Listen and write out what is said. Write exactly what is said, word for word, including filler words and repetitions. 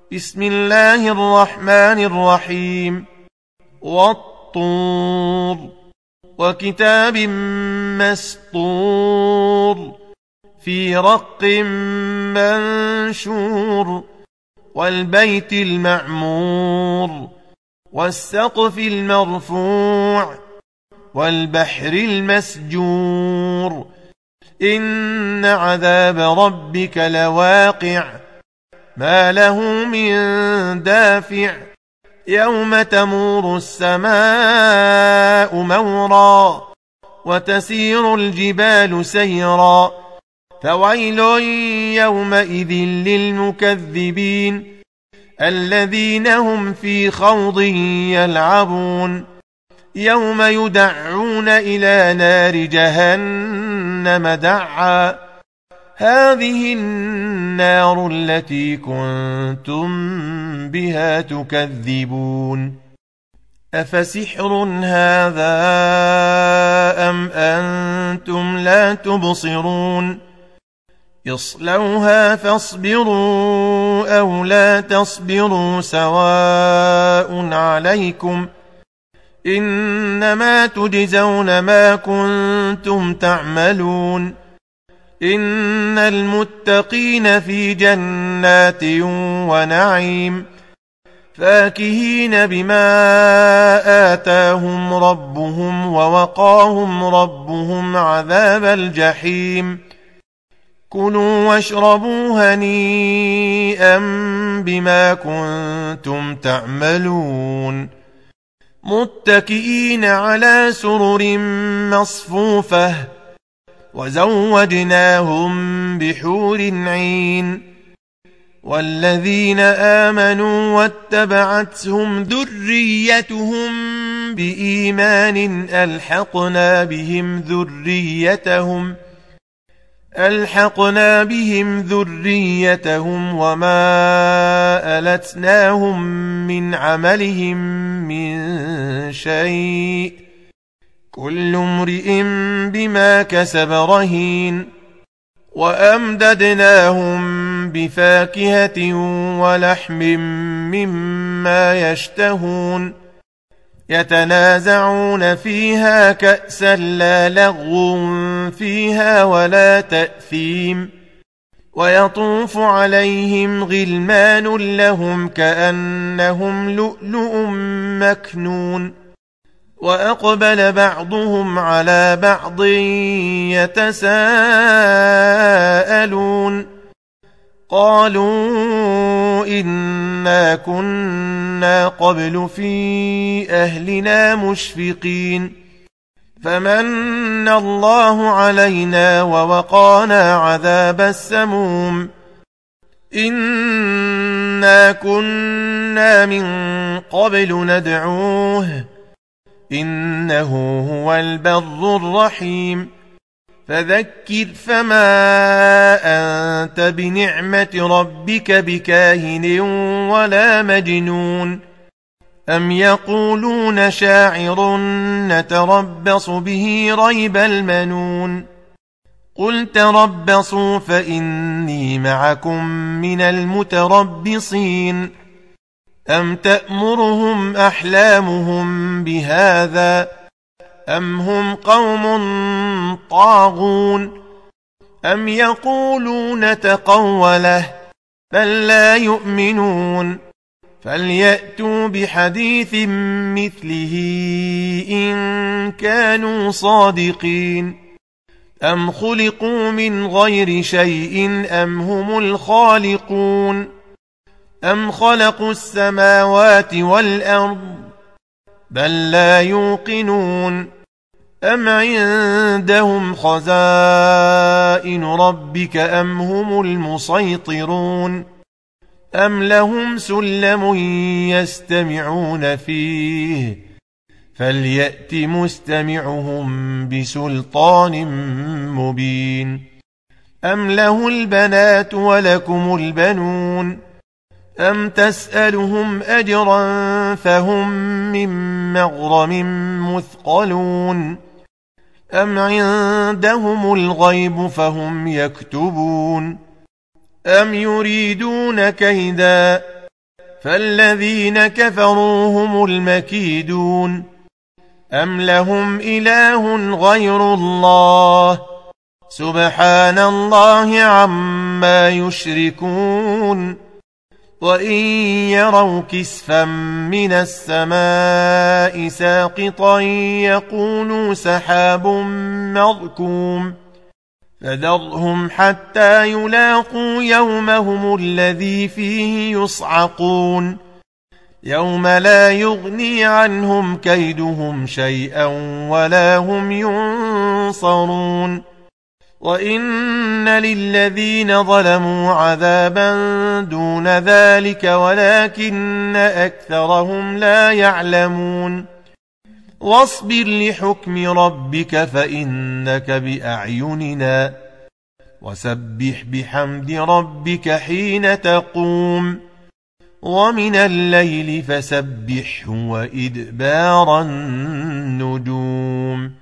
بسم الله الرحمن الرحيم والطور وكتاب مسطور في رق منشور والبيت المعمور والسقف المرفوع والبحر المسجور إن عذاب ربك لواقع ما له من دافع يوم تمور السماء مورا وتسير الجبال سيرا فويل يومئذ للمكذبين الذين هم في خوض يلعبون يوم يدعون إلى نار جهنم دعا هذه النار التي كنتم بها تكذبون أفسحر هذا أم أنتم لا تبصرون اصلوها فاصبروا أو لا تصبروا سواء عليكم إنما تجزون ما كنتم تعملون إن المتقين في جنات ونعيم فاكهين بما آتاهم ربهم ووقاهم ربهم عذاب الجحيم كلوا واشربوا هنيئا بما كنتم تعملون متكئين على سرر مصفوفة وزوجناهم بحور عين والذين آمنوا واتبعتهم ذريتهم بإيمان ألحقنا بهم ذريتهم ألحقنا بهم ذريتهم وما ألتناهم من عملهم من شيء كل امرئ بما كسب رهين وأمددناهم بفاكهة ولحم مما يشتهون يتنازعون فيها كأسا لا لغو فيها ولا تأثيم ويطوف عليهم غلمان لهم كأنهم لؤلؤ مكنون وأقبل بعضهم على بعض يتساءلون قالوا إنا كنا قبل في أهلنا مشفقين فمن الله علينا ووقانا عذاب السموم إنا كنا من قبل ندعوه إنه هو البر الرحيم فذكر فما أنت بنعمة ربك بكاهن ولا مجنون أم يقولون شاعر نتربص به ريب المنون قل تربصوا فإني معكم من المتربصين أم تأمرهم أحلامهم بهذا أم هم قوم طاغون أم يقولون تقوله بل لا يؤمنون فليأتوا بحديث مثله إن كانوا صادقين أم خلقوا من غير شيء أم هم الخالقون أم خلقوا السماوات والأرض بل لا يوقنون أم عندهم خزائن ربك أم هم المسيطرون أم لهم سلم يستمعون فيه فليأت مستمعهم بسلطان مبين أم له البنات ولكم البنون أم تسألهم أجرا فهم من مغرم مثقلون أم عندهم الغيب فهم يكتبون أم يريدون كيدا فالذين كفروا هم المكيدون أم لهم إله غير الله سبحان الله عما يشركون وإن يروا كسفا من السماء ساقطا يقولوا سحاب مركوم فذرهم حتى يلاقوا يومهم الذي فيه يصعقون يوم لا يغني عنهم كيدهم شيئا ولا هم ينصرون وإن للذين ظلموا عذابا دون ذلك ولكن أكثرهم لا يعلمون واصبر لحكم ربك فإنك بأعيننا وسبح بحمد ربك حين تقوم ومن الليل فسبحه وإدبار النجوم